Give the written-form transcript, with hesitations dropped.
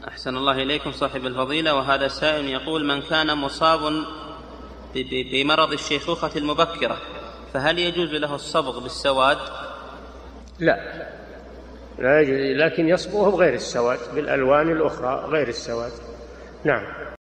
أحسن الله إليكم صاحب الفضيلة. وهذا سائل يقول: من كان مصاب بمرض الشيخوخة المبكرة فهل يجوز له الصبغ بالسواد؟ لا يجوز، لكن يصبغه بغير السواد، بالألوان الأخرى غير السواد. نعم.